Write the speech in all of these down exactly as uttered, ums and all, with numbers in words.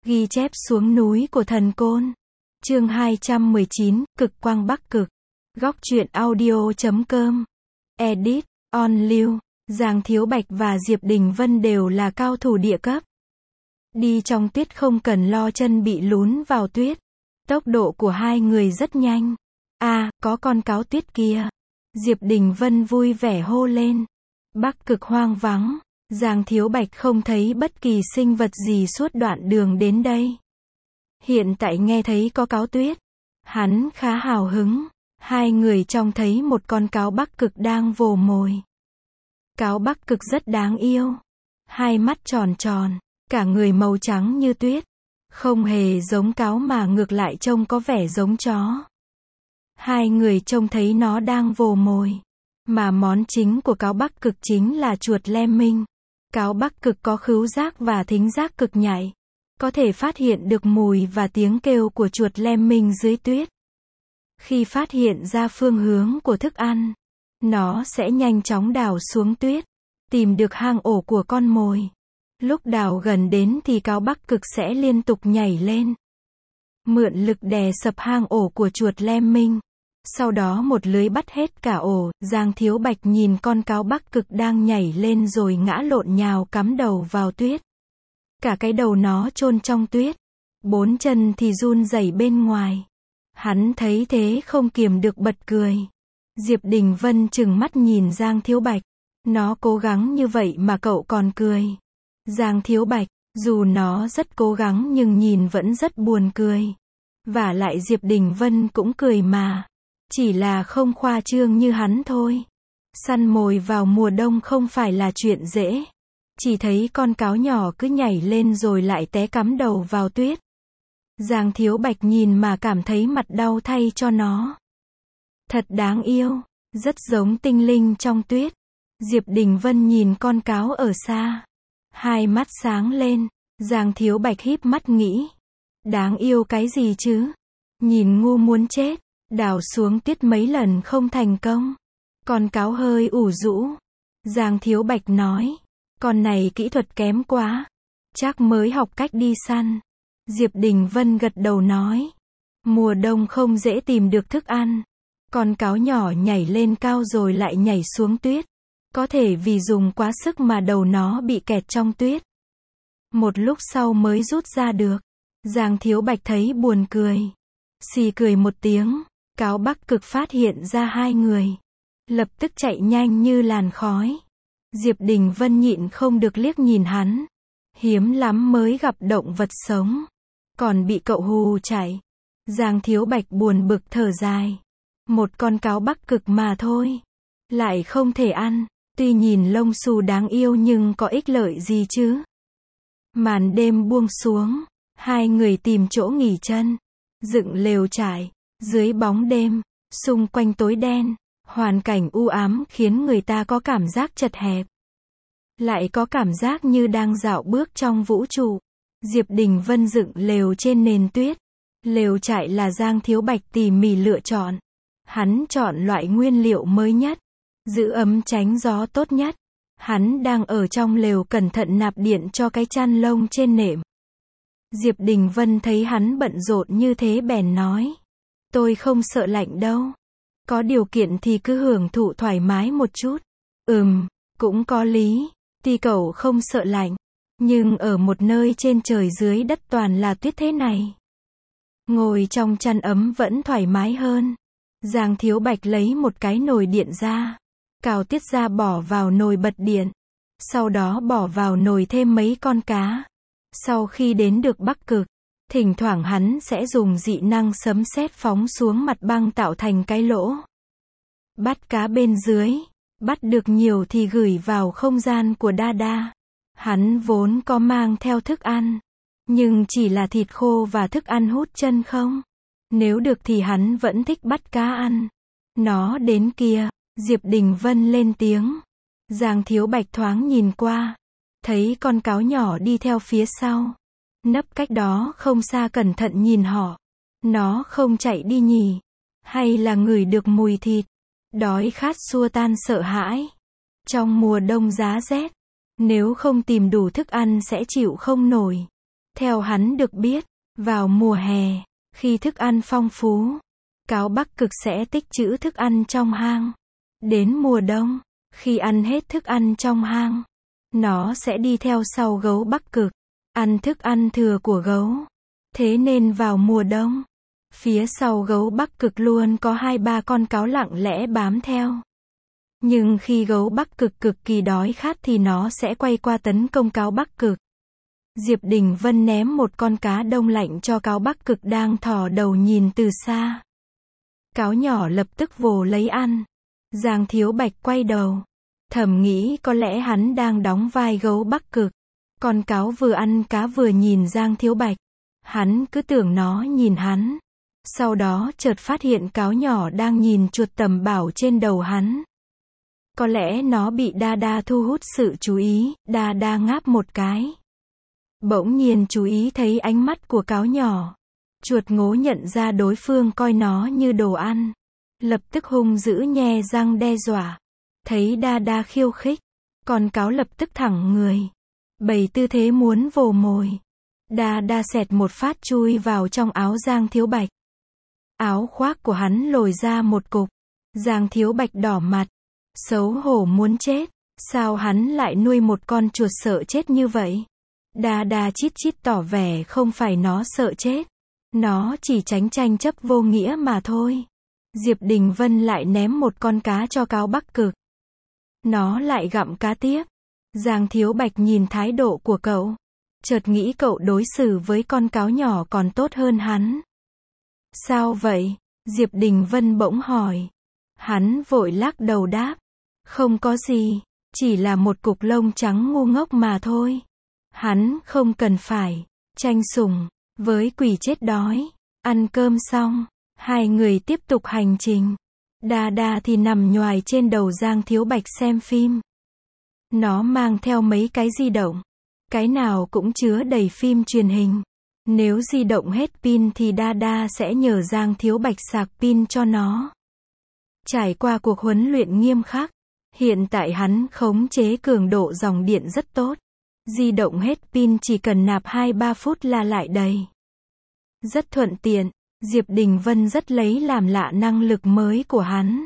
Ghi chép xuống núi của thần côn. Chương hai trăm mười chín, Cực quang Bắc Cực. Góc truyện audio chấm com. Edit, On Lưu. Giang Thiếu Bạch và Diệp Đình Vân đều là cao thủ địa cấp. Đi trong tuyết không cần lo chân bị lún vào tuyết. Tốc độ của hai người rất nhanh. À, có con cáo tuyết kia. Diệp Đình Vân vui vẻ hô lên. Bắc Cực hoang vắng. Giang Thiếu Bạch không thấy bất kỳ sinh vật gì suốt đoạn đường đến đây. Hiện tại nghe thấy có cáo tuyết. Hắn khá hào hứng. Hai người trông thấy một con cáo Bắc Cực đang vồ mồi. Cáo Bắc Cực rất đáng yêu. Hai mắt tròn tròn. Cả người màu trắng như tuyết. Không hề giống cáo mà ngược lại trông có vẻ giống chó. Hai người trông thấy nó đang vồ mồi. Mà món chính của cáo Bắc Cực chính là chuột lemming. Cáo Bắc Cực có khứu giác và thính giác cực nhạy. Có thể phát hiện được mùi và tiếng kêu của chuột lemming dưới tuyết. Khi phát hiện ra phương hướng của thức ăn, nó sẽ nhanh chóng đào xuống tuyết, tìm được hang ổ của con mồi. Lúc đào gần đến thì cáo Bắc Cực sẽ liên tục nhảy lên. Mượn lực đè sập hang ổ của chuột lemming. Sau đó một lưới bắt hết cả ổ. Giang Thiếu Bạch nhìn con cáo Bắc Cực đang nhảy lên rồi ngã lộn nhào cắm đầu vào tuyết. Cả cái đầu nó chôn trong tuyết. Bốn chân thì run rẩy bên ngoài. Hắn thấy thế không kiềm được bật cười. Diệp Đình Vân trừng mắt nhìn Giang Thiếu Bạch. Nó cố gắng như vậy mà cậu còn cười. Giang Thiếu Bạch, dù nó rất cố gắng nhưng nhìn vẫn rất buồn cười. Vả lại Diệp Đình Vân cũng cười mà. Chỉ là không khoa trương như hắn thôi. Săn mồi vào mùa đông không phải là chuyện dễ. Chỉ thấy con cáo nhỏ cứ nhảy lên rồi lại té cắm đầu vào tuyết. Giang Thiếu Bạch nhìn mà cảm thấy mặt đau thay cho nó. Thật đáng yêu, rất giống tinh linh trong tuyết. Diệp Đình Vân nhìn con cáo ở xa. Hai mắt sáng lên. Giang Thiếu Bạch híp mắt nghĩ. Đáng yêu cái gì chứ? Nhìn ngu muốn chết. Đào xuống tuyết mấy lần không thành công. Con cáo hơi ủ rũ. Giang Thiếu Bạch nói. Con này kỹ thuật kém quá. Chắc mới học cách đi săn. Diệp Đình Vân gật đầu nói. Mùa đông không dễ tìm được thức ăn. Con cáo nhỏ nhảy lên cao rồi lại nhảy xuống tuyết. Có thể vì dùng quá sức mà đầu nó bị kẹt trong tuyết. Một lúc sau mới rút ra được. Giang Thiếu Bạch thấy buồn cười. Xì cười một tiếng. Cáo Bắc Cực phát hiện ra hai người. Lập tức chạy nhanh như làn khói. Diệp Đình Vân nhịn không được liếc nhìn hắn. Hiếm lắm mới gặp động vật sống. Còn bị cậu hù chạy. Giang Thiếu Bạch buồn bực thở dài. Một con cáo Bắc Cực mà thôi. Lại không thể ăn. Tuy nhìn lông xù đáng yêu nhưng có ích lợi gì chứ. Màn đêm buông xuống. Hai người tìm chỗ nghỉ chân. Dựng lều trại. Dưới bóng đêm. Xung quanh tối đen. Hoàn cảnh u ám khiến người ta có cảm giác chật hẹp. Lại có cảm giác như đang dạo bước trong vũ trụ. Diệp Đình Vân dựng lều trên nền tuyết. Lều trại là Giang Thiếu Bạch tỉ mỉ lựa chọn. Hắn chọn loại nguyên liệu mới nhất. Giữ ấm tránh gió tốt nhất. Hắn đang ở trong lều cẩn thận nạp điện cho cái chăn lông trên nệm. Diệp Đình Vân thấy hắn bận rộn như thế bèn nói. Tôi không sợ lạnh đâu. Có điều kiện thì cứ hưởng thụ thoải mái một chút. Ừm, cũng có lý. Tuy cậu không sợ lạnh. Nhưng ở một nơi trên trời dưới đất toàn là tuyết thế này. Ngồi trong chăn ấm vẫn thoải mái hơn. Giang Thiếu Bạch lấy một cái nồi điện ra. Cào tiết ra bỏ vào nồi bật điện. Sau đó bỏ vào nồi thêm mấy con cá. Sau khi đến được Bắc Cực, thỉnh thoảng hắn sẽ dùng dị năng sấm sét phóng xuống mặt băng tạo thành cái lỗ. Bắt cá bên dưới. Bắt được nhiều thì gửi vào không gian của Đa Đa. Hắn vốn có mang theo thức ăn. Nhưng chỉ là thịt khô và thức ăn hút chân không. Nếu được thì hắn vẫn thích bắt cá ăn. Nó đến kia. Diệp Đình Vân lên tiếng. Giang Thiếu Bạch thoáng nhìn qua. Thấy con cáo nhỏ đi theo phía sau. Nấp cách đó không xa cẩn thận nhìn họ. Nó không chạy đi nhỉ? Hay là ngửi được mùi thịt? Đói khát xua tan sợ hãi. Trong mùa đông giá rét. Nếu không tìm đủ thức ăn sẽ chịu không nổi. Theo hắn được biết, vào mùa hè, khi thức ăn phong phú, cáo Bắc Cực sẽ tích trữ thức ăn trong hang. Đến mùa đông, khi ăn hết thức ăn trong hang, nó sẽ đi theo sau gấu Bắc Cực, ăn thức ăn thừa của gấu. Thế nên vào mùa đông, phía sau gấu Bắc Cực luôn có hai ba con cáo lặng lẽ bám theo. Nhưng khi gấu Bắc Cực cực kỳ đói khát thì nó sẽ quay qua tấn công cáo Bắc Cực. Diệp Đình Vân ném một con cá đông lạnh cho cáo Bắc Cực đang thò đầu nhìn từ xa. Cáo nhỏ lập tức vồ lấy ăn. Giang Thiếu Bạch quay đầu, thầm nghĩ có lẽ hắn đang đóng vai gấu Bắc Cực. Con cáo vừa ăn cá vừa nhìn Giang Thiếu Bạch. Hắn cứ tưởng nó nhìn hắn. Sau đó chợt phát hiện cáo nhỏ đang nhìn chuột tầm bảo trên đầu hắn. Có lẽ nó bị Đa Đa thu hút sự chú ý, Đa Đa ngáp một cái. Bỗng nhiên chú ý thấy ánh mắt của cáo nhỏ. Chuột ngố nhận ra đối phương coi nó như đồ ăn. Lập tức hung dữ nhe răng đe dọa. Thấy Đa Đa khiêu khích, con cáo lập tức thẳng người. Bày tư thế muốn vồ mồi. Đa Đa xẹt một phát chui vào trong áo Giang Thiếu Bạch. Áo khoác của hắn lồi ra một cục. Giang Thiếu Bạch đỏ mặt. Xấu hổ muốn chết. Sao hắn lại nuôi một con chuột sợ chết như vậy? Đa Đa chít chít tỏ vẻ không phải nó sợ chết. Nó chỉ tránh tranh chấp vô nghĩa mà thôi. Diệp Đình Vân lại ném một con cá cho cáo Bắc Cực. Nó lại gặm cá tiếp. Giang Thiếu Bạch nhìn thái độ của cậu. Chợt nghĩ cậu đối xử với con cáo nhỏ còn tốt hơn hắn. Sao vậy? Diệp Đình Vân bỗng hỏi. Hắn vội lắc đầu đáp. Không có gì. Chỉ là một cục lông trắng ngu ngốc mà thôi. Hắn không cần phải tranh sủng với quỷ chết đói. Ăn cơm xong, hai người tiếp tục hành trình. Đa Đa thì nằm nhoài trên đầu Giang Thiếu Bạch xem phim. Nó mang theo mấy cái di động. Cái nào cũng chứa đầy phim truyền hình. Nếu di động hết pin thì Đa Đa sẽ nhờ Giang Thiếu Bạch sạc pin cho nó. Trải qua cuộc huấn luyện nghiêm khắc, hiện tại hắn khống chế cường độ dòng điện rất tốt. Di động hết pin chỉ cần nạp hai ba phút là lại đầy. Rất thuận tiện. Diệp Đình Vân rất lấy làm lạ năng lực mới của hắn.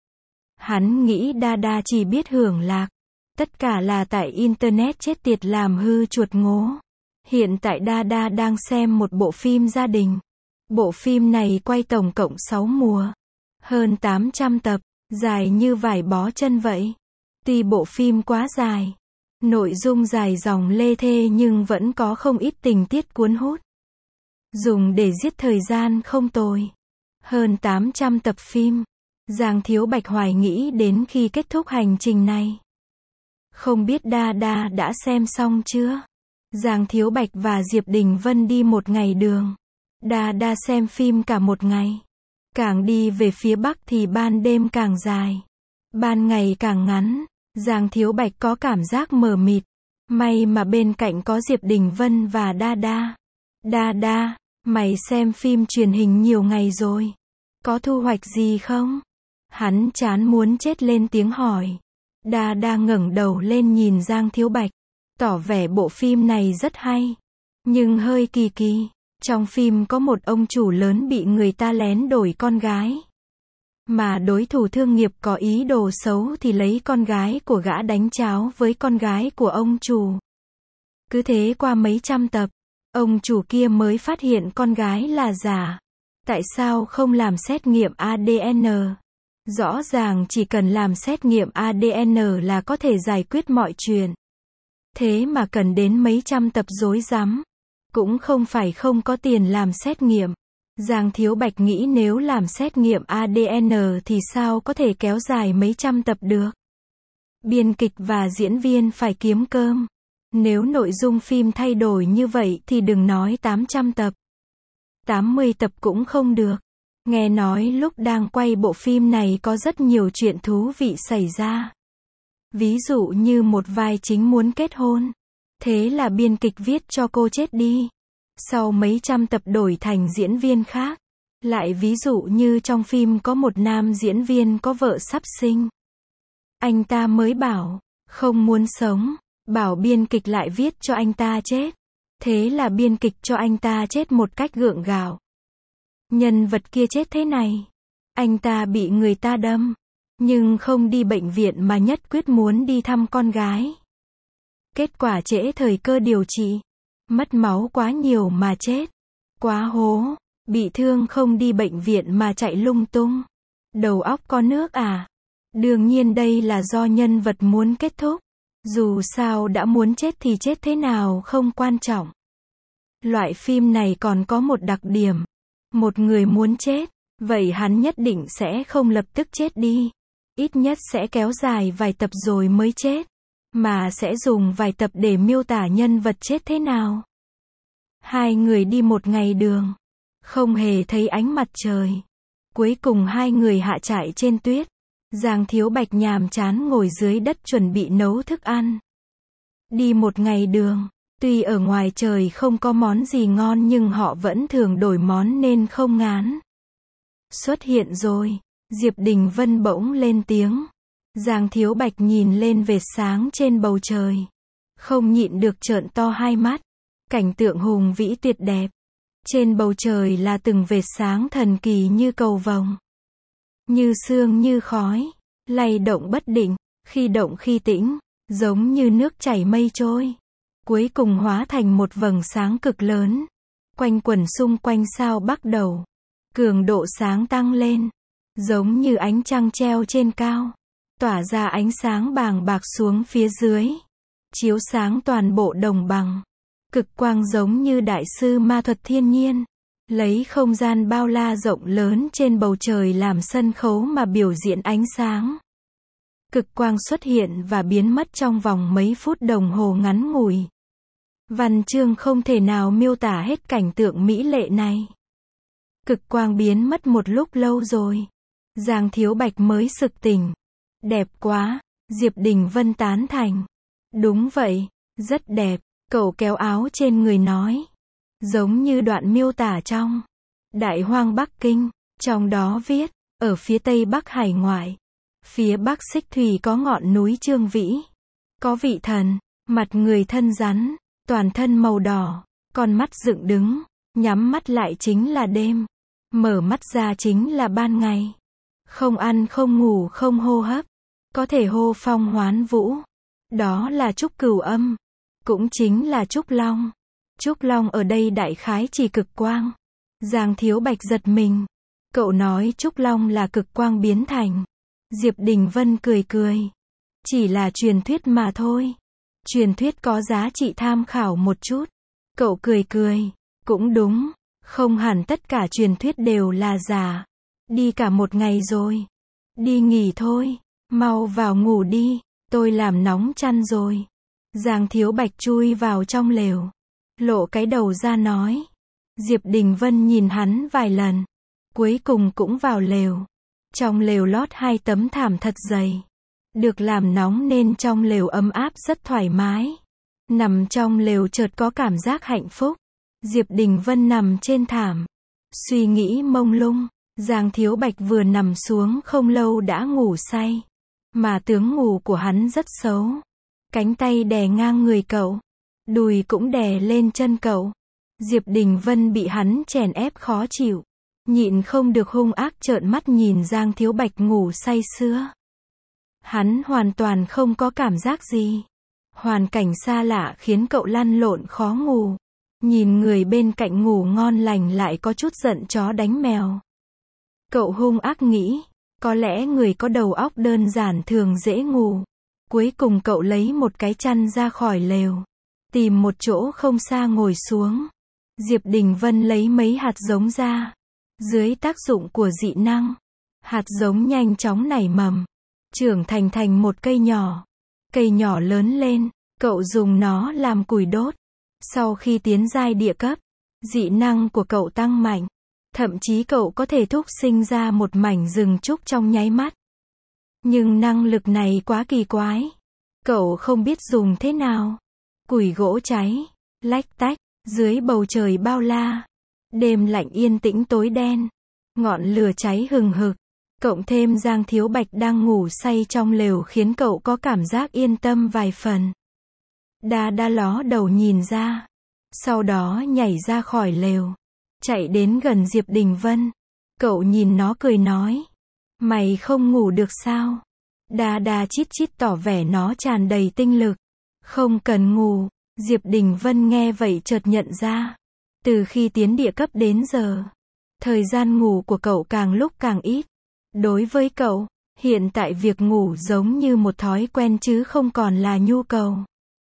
Hắn nghĩ Đa Đa chỉ biết hưởng lạc. Tất cả là tại Internet chết tiệt làm hư chuột ngố. Hiện tại Đa Đa đang xem một bộ phim gia đình. Bộ phim này quay tổng cộng sáu mùa. Hơn tám trăm tập. Dài như vải bó chân vậy. Tuy bộ phim quá dài. Nội dung dài dòng lê thê nhưng vẫn có không ít tình tiết cuốn hút. Dùng để giết thời gian không tồi. Hơn tám trăm tập phim. Giang Thiếu Bạch hoài nghĩ đến khi kết thúc hành trình này. Không biết Đa Đa đã xem xong chưa? Giang Thiếu Bạch và Diệp Đình Vân đi một ngày đường. Đa Đa xem phim cả một ngày. Càng đi về phía Bắc thì ban đêm càng dài. Ban ngày càng ngắn. Giang Thiếu Bạch có cảm giác mờ mịt. May mà bên cạnh có Diệp Đình Vân và Đa Đa. Đa Đa, mày xem phim truyền hình nhiều ngày rồi. Có thu hoạch gì không? Hắn chán muốn chết lên tiếng hỏi. Đa Đa ngẩng đầu lên nhìn Giang Thiếu Bạch. Tỏ vẻ bộ phim này rất hay. Nhưng hơi kỳ kỳ. Trong phim có một ông chủ lớn bị người ta lén đổi con gái. Mà đối thủ thương nghiệp có ý đồ xấu thì lấy con gái của gã đánh cháo với con gái của ông chủ. Cứ thế qua mấy trăm tập, ông chủ kia mới phát hiện con gái là giả. Tại sao không làm xét nghiệm a đê en? Rõ ràng chỉ cần làm xét nghiệm a đê en là có thể giải quyết mọi chuyện. Thế mà cần đến mấy trăm tập rối rắm. Cũng không phải không có tiền làm xét nghiệm. Giang Thiếu Bạch nghĩ nếu làm xét nghiệm a đê en thì sao có thể kéo dài mấy trăm tập được. Biên kịch và diễn viên phải kiếm cơm. Nếu nội dung phim thay đổi như vậy thì đừng nói tám trăm tập. tám mươi tập cũng không được. Nghe nói lúc đang quay bộ phim này có rất nhiều chuyện thú vị xảy ra. Ví dụ như một vai chính muốn kết hôn. Thế là biên kịch viết cho cô chết đi. Sau mấy trăm tập đổi thành diễn viên khác. Lại ví dụ như trong phim có một nam diễn viên có vợ sắp sinh. Anh ta mới bảo, không muốn sống. Bảo biên kịch lại viết cho anh ta chết. Thế là biên kịch cho anh ta chết một cách gượng gạo. Nhân vật kia chết thế này. Anh ta bị người ta đâm, nhưng không đi bệnh viện mà nhất quyết muốn đi thăm con gái. Kết quả trễ thời cơ điều trị. Mất máu quá nhiều mà chết. Quá hố. Bị thương không đi bệnh viện mà chạy lung tung. Đầu óc có nước à? Đương nhiên đây là do nhân vật muốn kết thúc. Dù sao đã muốn chết thì chết thế nào không quan trọng. Loại phim này còn có một đặc điểm. Một người muốn chết, vậy hắn nhất định sẽ không lập tức chết đi. Ít nhất sẽ kéo dài vài tập rồi mới chết. Mà sẽ dùng vài tập để miêu tả nhân vật chết thế nào. Hai người đi một ngày đường. Không hề thấy ánh mặt trời. Cuối cùng hai người hạ trại trên tuyết. Giang Thiếu Bạch nhàm chán ngồi dưới đất chuẩn bị nấu thức ăn. Đi một ngày đường. Tuy ở ngoài trời không có món gì ngon nhưng họ vẫn thường đổi món nên không ngán. Xuất hiện rồi. Diệp Đình Vân bỗng lên tiếng. Giang Thiếu Bạch nhìn lên vệt sáng trên bầu trời. Không nhịn được trợn to hai mắt. Cảnh tượng hùng vĩ tuyệt đẹp. Trên bầu trời là từng vệt sáng thần kỳ như cầu vồng. Như sương như khói. Lay động bất định. Khi động khi tĩnh. Giống như nước chảy mây trôi. Cuối cùng hóa thành một vầng sáng cực lớn. Quanh quẩn xung quanh sao Bắc Đầu. Cường độ sáng tăng lên. Giống như ánh trăng treo trên cao. Tỏa ra ánh sáng bàng bạc xuống phía dưới. Chiếu sáng toàn bộ đồng bằng. Cực quang giống như đại sư ma thuật thiên nhiên. Lấy không gian bao la rộng lớn trên bầu trời làm sân khấu mà biểu diễn ánh sáng. Cực quang xuất hiện và biến mất trong vòng mấy phút đồng hồ ngắn ngủi. Văn chương không thể nào miêu tả hết cảnh tượng mỹ lệ này. Cực quang biến mất một lúc lâu rồi. Giang Thiếu Bạch mới sực tỉnh. Đẹp quá. Diệp Đình Vân tán thành. Đúng vậy. Rất đẹp. Cậu kéo áo trên người nói. Giống như đoạn miêu tả trong Đại Hoang Bắc Kinh. Trong đó viết, ở phía tây bắc hải ngoại. Phía bắc Xích Thủy có ngọn núi Trương Vĩ. Có vị thần. Mặt người thân rắn. Toàn thân màu đỏ. Con mắt dựng đứng. Nhắm mắt lại chính là đêm. Mở mắt ra chính là ban ngày. Không ăn không ngủ không hô hấp. Có thể hô phong hoán vũ. Đó là Trúc Cửu Âm. Cũng chính là Trúc Long. Trúc Long ở đây đại khái chỉ cực quang. Giang Thiếu Bạch giật mình. Cậu nói Trúc Long là cực quang biến thành. Diệp Đình Vân cười cười. Chỉ là truyền thuyết mà thôi. Truyền thuyết có giá trị tham khảo một chút. Cậu cười cười. Cũng đúng. Không hẳn tất cả truyền thuyết đều là giả. Đi cả một ngày rồi. Đi nghỉ thôi. Mau vào ngủ đi. Tôi làm nóng chăn rồi. Giang Thiếu Bạch chui vào trong lều. Lộ cái đầu ra nói. Diệp Đình Vân nhìn hắn vài lần. Cuối cùng cũng vào lều. Trong lều lót hai tấm thảm thật dày. Được làm nóng nên trong lều ấm áp rất thoải mái. Nằm trong lều chợt có cảm giác hạnh phúc. Diệp Đình Vân nằm trên thảm. Suy nghĩ mông lung. Giang Thiếu Bạch vừa nằm xuống không lâu đã ngủ say. Mà tướng ngủ của hắn rất xấu. Cánh tay đè ngang người cậu. Đùi cũng đè lên chân cậu. Diệp Đình Vân bị hắn chèn ép khó chịu. Nhịn không được hung ác trợn mắt nhìn Giang Thiếu Bạch ngủ say sưa. Hắn hoàn toàn không có cảm giác gì. Hoàn cảnh xa lạ khiến cậu lăn lộn khó ngủ. Nhìn người bên cạnh ngủ ngon lành lại có chút giận chó đánh mèo. Cậu hung ác nghĩ. Có lẽ người có đầu óc đơn giản thường dễ ngủ. Cuối cùng cậu lấy một cái chăn ra khỏi lều. Tìm một chỗ không xa ngồi xuống. Diệp Đình Vân lấy mấy hạt giống ra. Dưới tác dụng của dị năng. Hạt giống nhanh chóng nảy mầm. Trưởng thành thành một cây nhỏ. Cây nhỏ lớn lên. Cậu dùng nó làm củi đốt. Sau khi tiến giai địa cấp. Dị năng của cậu tăng mạnh. Thậm chí cậu có thể thúc sinh ra một mảnh rừng trúc trong nháy mắt. Nhưng năng lực này quá kỳ quái. Cậu không biết dùng thế nào. Củi gỗ cháy. Lách tách. Dưới bầu trời bao la. Đêm lạnh yên tĩnh tối đen. Ngọn lửa cháy hừng hực. Cộng thêm Giang Thiếu Bạch đang ngủ say trong lều khiến cậu có cảm giác yên tâm vài phần. Đa đa ló đầu nhìn ra. Sau đó nhảy ra khỏi lều, chạy đến gần Diệp Đình Vân. Cậu nhìn nó cười nói, mày không ngủ được sao? Đa đa chít chít tỏ vẻ nó tràn đầy tinh lực. Không cần ngủ. Diệp Đình Vân nghe vậy chợt nhận ra, từ khi tiến địa cấp đến giờ, thời gian ngủ của cậu càng lúc càng ít. Đối với cậu, hiện tại việc ngủ giống như một thói quen chứ không còn là nhu cầu.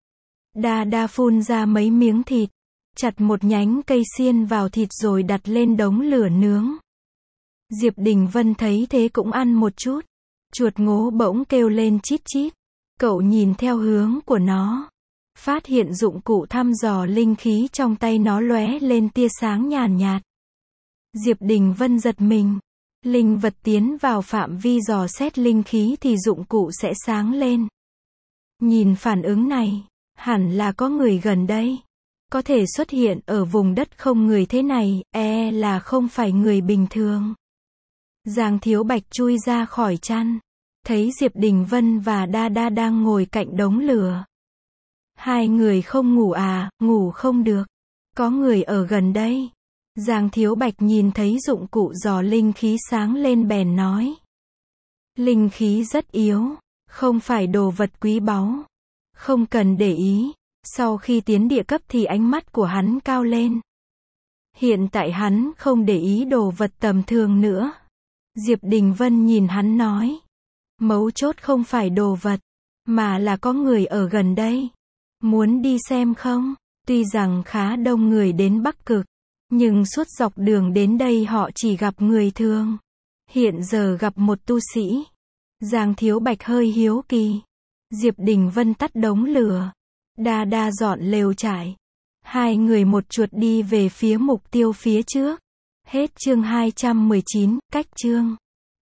Đa đa phun ra mấy miếng thịt, chặt một nhánh cây xiên vào thịt rồi đặt lên đống lửa nướng. Diệp Đình Vân thấy thế cũng ăn một chút. Chuột ngố bỗng kêu lên chít chít. Cậu nhìn theo hướng của nó, phát hiện dụng cụ thăm dò linh khí trong tay nó lóe lên tia sáng nhàn nhạt. Diệp Đình Vân giật mình. Linh vật tiến vào phạm vi dò xét linh khí thì dụng cụ sẽ sáng lên. Nhìn phản ứng này, hẳn là có người gần đây. Có thể xuất hiện ở vùng đất không người thế này, e là không phải người bình thường. Giang Thiếu Bạch chui ra khỏi chăn, thấy Diệp Đình Vân và Đa Đa đang ngồi cạnh đống lửa. Hai người không ngủ à? Ngủ không được. Có người ở gần đây. Giang Thiếu Bạch nhìn thấy dụng cụ dò linh khí sáng lên bèn nói. Linh khí rất yếu, không phải đồ vật quý báu. Không cần để ý. Sau khi tiến địa cấp thì ánh mắt của hắn cao lên. Hiện tại hắn không để ý đồ vật tầm thường nữa. Diệp Đình Vân nhìn hắn nói. Mấu chốt không phải đồ vật, mà là có người ở gần đây. Muốn đi xem không? Tuy rằng khá đông người đến Bắc Cực, nhưng suốt dọc đường đến đây họ chỉ gặp người thường. Hiện giờ gặp một tu sĩ. Giang Thiếu Bạch hơi hiếu kỳ. Diệp Đình Vân tắt đống lửa. Đa Đa dọn lều trải. Hai người một chuột đi về phía mục tiêu phía trước. Hết chương hai trăm mười chín, cách chương.